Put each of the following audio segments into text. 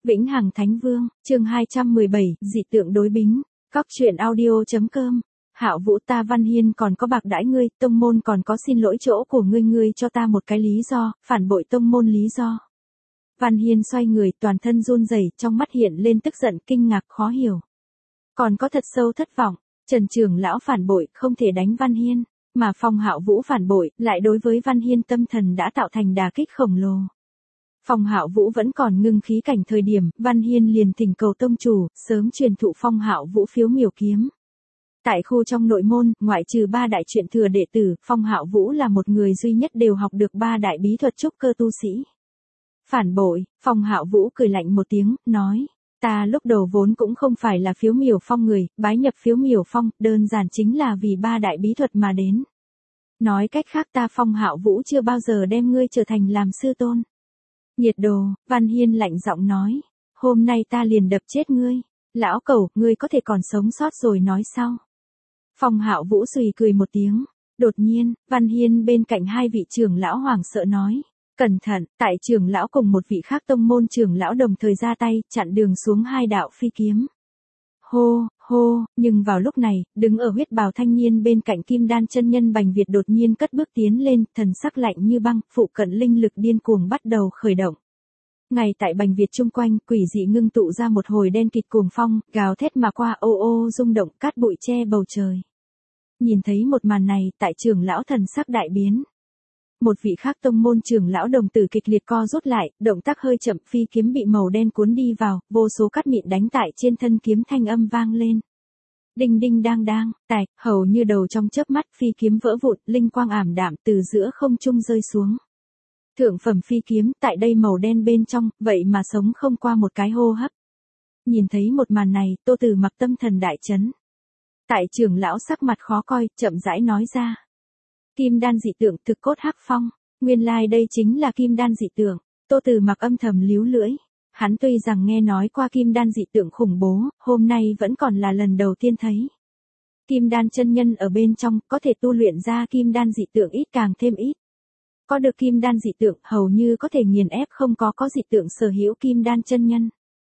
Vĩnh Hằng Thánh Vương, chương 217, dị tượng đối bính, Cóc truyện audio.com. Hạo Vũ, ta Văn Hiên còn có bạc đãi ngươi, tông môn còn có xin lỗi chỗ của ngươi cho ta một cái lý do, phản bội tông môn lý do. Văn Hiên xoay người, toàn thân run rẩy, trong mắt hiện lên tức giận, kinh ngạc, khó hiểu. Còn có thật sâu thất vọng, Trần trưởng lão phản bội, không thể đánh Văn Hiên, mà Phong Hạo Vũ phản bội, lại đối với Văn Hiên tâm thần đã tạo thành đả kích khổng lồ. Phong Hạo Vũ vẫn còn ngưng khí cảnh thời điểm, Văn Hiên liền thỉnh cầu tông chủ, sớm truyền thụ Phong Hạo Vũ phiếu miểu kiếm. Tại khu trong nội môn, ngoại trừ 3 đại truyện thừa đệ tử, Phong Hạo Vũ là một người duy nhất đều học được 3 đại bí thuật trúc cơ tu sĩ. Phản bội, Phong Hạo Vũ cười lạnh một tiếng, nói, ta lúc đầu vốn cũng không phải là phiếu miểu phong người, bái nhập phiếu miểu phong, đơn giản chính là vì 3 đại bí thuật mà đến. Nói cách khác, ta Phong Hạo Vũ chưa bao giờ đem ngươi trở thành làm sư tôn. Nhiệt đồ, Văn Hiên lạnh giọng nói, hôm nay ta liền đập chết ngươi, lão cẩu, ngươi có thể còn sống sót rồi nói sau. Phong Hạo Vũ xùy cười một tiếng, đột nhiên, Văn Hiên bên cạnh 2 vị trưởng lão hoảng sợ nói, cẩn thận, tại trưởng lão cùng một vị khác tông môn trưởng lão đồng thời ra tay, chặn đường xuống 2 đạo phi kiếm. Hô, hô, nhưng vào lúc này, đứng ở huyết bào thanh niên bên cạnh Kim Đan chân nhân Bành Việt đột nhiên cất bước tiến lên, thần sắc lạnh như băng, phụ cận linh lực điên cuồng bắt đầu khởi động. Ngay tại Bành Việt chung quanh, quỷ dị ngưng tụ ra một hồi đen kịt cuồng phong, gào thét mà qua, ô ô rung động, cát bụi che bầu trời. Nhìn thấy một màn này, tại trưởng lão thần sắc đại biến. Một vị khác tông môn trưởng lão đồng tử kịch liệt co rút lại, động tác hơi chậm, phi kiếm bị màu đen cuốn đi vào, vô số cát mịn đánh tại trên thân kiếm, thanh âm vang lên. Đinh đinh đang đang, tạch, hầu như đầu trong chớp mắt, phi kiếm vỡ vụn, linh quang ảm đạm từ giữa không trung rơi xuống. Thượng phẩm phi kiếm, tại đây màu đen bên trong, vậy mà sống không qua một cái hô hấp. Nhìn thấy một màn này, Tô Tử Mặc tâm thần đại chấn. Tại trưởng lão sắc mặt khó coi, chậm rãi nói ra. Kim đan dị tượng, thực cốt hắc phong, nguyên lai đây chính là kim đan dị tượng. Tô Tử Mặc âm thầm líu lưỡi. Hắn tuy rằng nghe nói qua kim đan dị tượng khủng bố, hôm nay vẫn còn là lần đầu tiên thấy. Kim đan chân nhân ở bên trong, có thể tu luyện ra kim đan dị tượng ít càng thêm ít. Có được kim đan dị tượng, hầu như có thể nghiền ép không có dị tượng sở hữu kim đan chân nhân.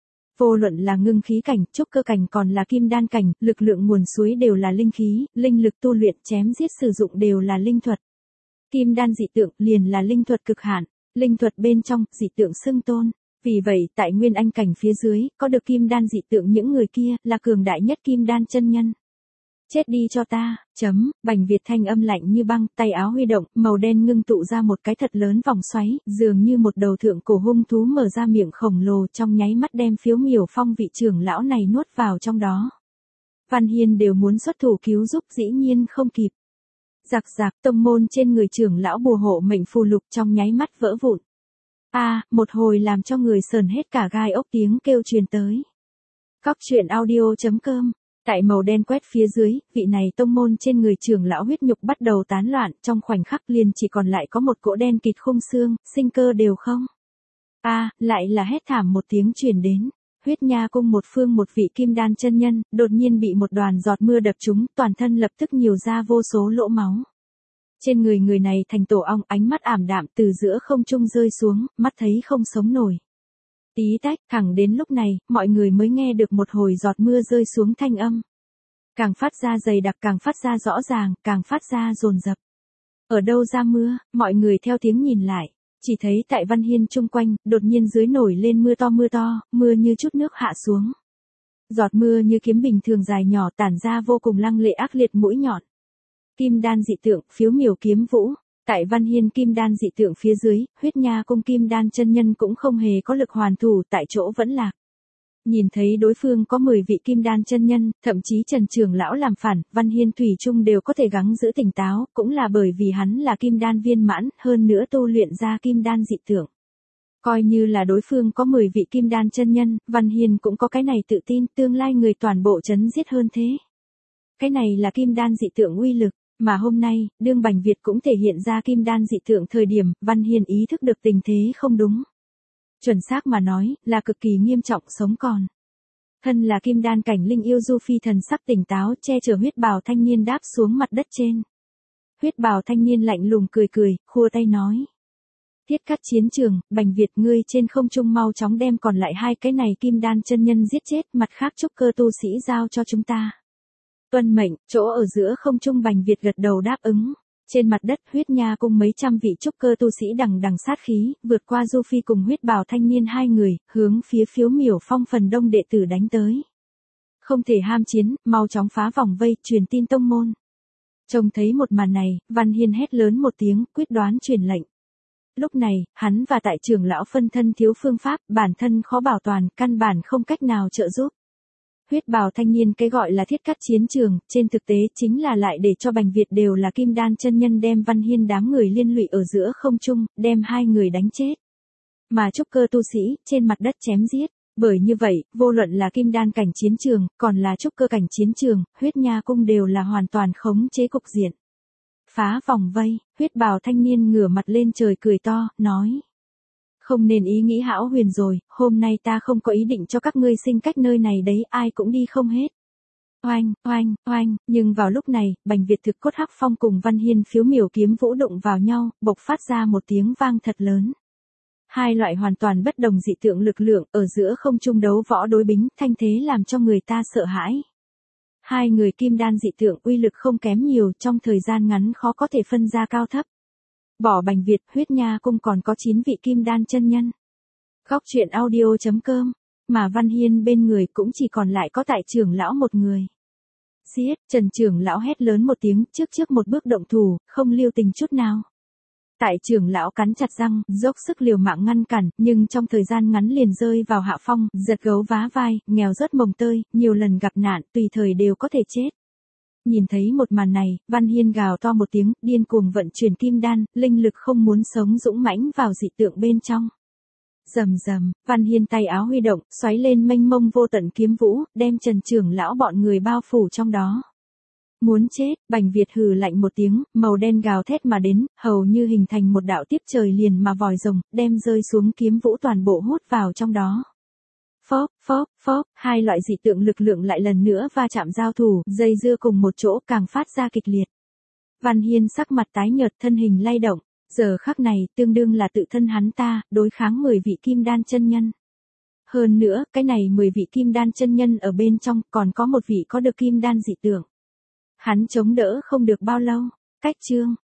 Vô luận là ngưng khí cảnh, trúc cơ cảnh còn là kim đan cảnh, lực lượng nguồn suối đều là linh khí, linh lực tu luyện chém giết sử dụng đều là linh thuật. Kim đan dị tượng liền là linh thuật cực hạn, linh thuật bên trong, dị tượng xưng tôn. Vì vậy, tại nguyên anh cảnh phía dưới, có được kim đan dị tượng những người kia, là cường đại nhất kim đan chân nhân. Chết đi cho ta, Bành Việt thanh âm lạnh như băng, tay áo huy động, màu đen ngưng tụ ra một cái thật lớn vòng xoáy, dường như một đầu thượng cổ hung thú mở ra miệng khổng lồ, trong nháy mắt đem phiếu miểu phong vị trưởng lão này nuốt vào trong đó. Văn Hiên đều muốn xuất thủ cứu giúp, dĩ nhiên không kịp. Giặc giặc, tông môn trên người trưởng lão bùa hộ mệnh phù lục trong nháy mắt vỡ vụn. Một hồi làm cho người sờn hết cả gai ốc, tiếng kêu truyền tới. Cóc truyện audio.com. Tại màu đen quét phía dưới, vị này tông môn trên người trưởng lão huyết nhục bắt đầu tán loạn, trong khoảnh khắc liền chỉ còn lại có một cỗ đen kịt khung xương, sinh cơ đều không. Lại là hét thảm một tiếng truyền đến. Huyết Nha cung một phương một vị kim đan chân nhân, đột nhiên bị một đoàn giọt mưa đập trúng, toàn thân lập tức nhiều ra vô số lỗ máu. Trên người người này thành tổ ong, ánh mắt ảm đạm từ giữa không trung rơi xuống, mắt thấy không sống nổi. Tí tách, thẳng đến lúc này, mọi người mới nghe được một hồi giọt mưa rơi xuống thanh âm. Càng phát ra dày đặc, càng phát ra rõ ràng, càng phát ra dồn dập. Ở đâu ra mưa, mọi người theo tiếng nhìn lại, chỉ thấy tại Văn Hiên chung quanh, đột nhiên dưới nổi lên mưa to, mưa như chút nước hạ xuống. Giọt mưa như kiếm bình thường dài nhỏ tản ra vô cùng lăng lệ ác liệt mũi nhọn. Kim đan dị tượng, phiếu miểu kiếm vũ. Tại Văn Hiên kim đan dị tượng phía dưới, Huyết Nha cung kim đan chân nhân cũng không hề có lực hoàn thủ, tại chỗ vẫn lạc. Nhìn thấy đối phương có 10 vị kim đan chân nhân, thậm chí Trần trưởng lão làm phản, Văn Hiên thủy chung đều có thể gắng giữ tỉnh táo, cũng là bởi vì hắn là kim đan viên mãn, hơn nữa tu luyện ra kim đan dị tượng. Coi như là đối phương có 10 vị kim đan chân nhân, Văn Hiên cũng có cái này tự tin, tương lai người toàn bộ chấn giết hơn thế. Cái này là kim đan dị tượng uy lực. Mà hôm nay, đương Bành Việt cũng thể hiện ra kim đan dị tượng thời điểm, Văn Hiên ý thức được tình thế không đúng. Chuẩn xác mà nói, là cực kỳ nghiêm trọng sống còn. Thân là kim đan cảnh linh yêu Du Phi thần sắc tỉnh táo, che chở huyết bào thanh niên đáp xuống mặt đất trên. Huyết bào thanh niên lạnh lùng cười, khua tay nói. Thiết Cắt chiến trường, Bành Việt ngươi trên không trung mau chóng đem còn lại hai cái này kim đan chân nhân giết chết, mặt khác trúc cơ tu sĩ giao cho chúng ta. Tuân mệnh, chỗ ở giữa không trung Bành Việt gật đầu đáp ứng. Trên mặt đất Huyết Nha cung mấy trăm vị trúc cơ tu sĩ đằng đằng sát khí, vượt qua Du Phi cùng Huyết Bào thanh niên hai người, hướng phía Phiếu Miểu Phong phần đông đệ tử đánh tới. Không thể ham chiến, mau chóng phá vòng vây, truyền tin tông môn. Trông thấy một màn này, Văn Hiên hét lớn một tiếng, quyết đoán truyền lệnh. Lúc này, hắn và tại trưởng lão phân thân thiếu phương pháp, bản thân khó bảo toàn, căn bản không cách nào trợ giúp. Huyết Bào thanh niên cái gọi là thiết cắt chiến trường, trên thực tế chính là lại để cho Bành Việt đều là kim đan chân nhân đem Văn Hiên đám người liên lụy ở giữa không trung, đem hai người đánh chết. Mà trúc cơ tu sĩ, trên mặt đất chém giết. Bởi như vậy, vô luận là kim đan cảnh chiến trường, còn là trúc cơ cảnh chiến trường, Huyết Nha cung đều là hoàn toàn khống chế cục diện. Phá vòng vây, Huyết Bào thanh niên ngửa mặt lên trời cười to, nói. Không nên ý nghĩ hão huyền rồi, hôm nay ta không có ý định cho các ngươi sinh cách nơi này đấy, ai cũng đi không hết. Oanh, oanh, oanh, nhưng vào lúc này, Bành Việt thực cốt hắc phong cùng Văn Hiên Phiếu Miểu kiếm vũ đụng vào nhau, bộc phát ra một tiếng vang thật lớn. Hai loại hoàn toàn bất đồng dị tượng lực lượng ở giữa không trung đấu võ đối bính, thanh thế làm cho người ta sợ hãi. Hai người kim đan dị tượng uy lực không kém nhiều, trong thời gian ngắn khó có thể phân ra cao thấp. Bỏ Bành Việt, Huyết Nha cung còn có 9 vị kim đan chân nhân. Góc truyện audio.com, mà Văn Hiên bên người cũng chỉ còn lại có tại trưởng lão một người. Giết, Trần trưởng lão hét lớn một tiếng, trước một bước động thủ, không lưu tình chút nào. Tại trưởng lão cắn chặt răng, dốc sức liều mạng ngăn cản, nhưng trong thời gian ngắn liền rơi vào hạ phong, giật gấu vá vai, nghèo rớt mồng tơi, nhiều lần gặp nạn, tùy thời đều có thể chết. Nhìn thấy một màn này, Văn Hiên gào to một tiếng, điên cuồng vận chuyển kim đan, linh lực không muốn sống dũng mãnh vào dị tượng bên trong. Rầm rầm, Văn Hiên tay áo huy động, xoáy lên mênh mông vô tận kiếm vũ, đem Trần trưởng lão bọn người bao phủ trong đó. Muốn chết, Bành Việt hừ lạnh một tiếng, màu đen gào thét mà đến, hầu như hình thành một đạo tiếp trời liền mà vòi rồng, đem rơi xuống kiếm vũ toàn bộ hút vào trong đó. Phóp, phóp, phóp, hai loại dị tượng lực lượng lại lần nữa va chạm giao thủ, dây dưa cùng một chỗ càng phát ra kịch liệt. Văn Hiên sắc mặt tái nhợt, thân hình lay động, giờ khắc này tương đương là tự thân hắn ta, đối kháng 10 vị kim đan chân nhân. Hơn nữa, cái này 10 vị kim đan chân nhân ở bên trong, còn có một vị có được kim đan dị tượng. Hắn chống đỡ không được bao lâu, cách chương.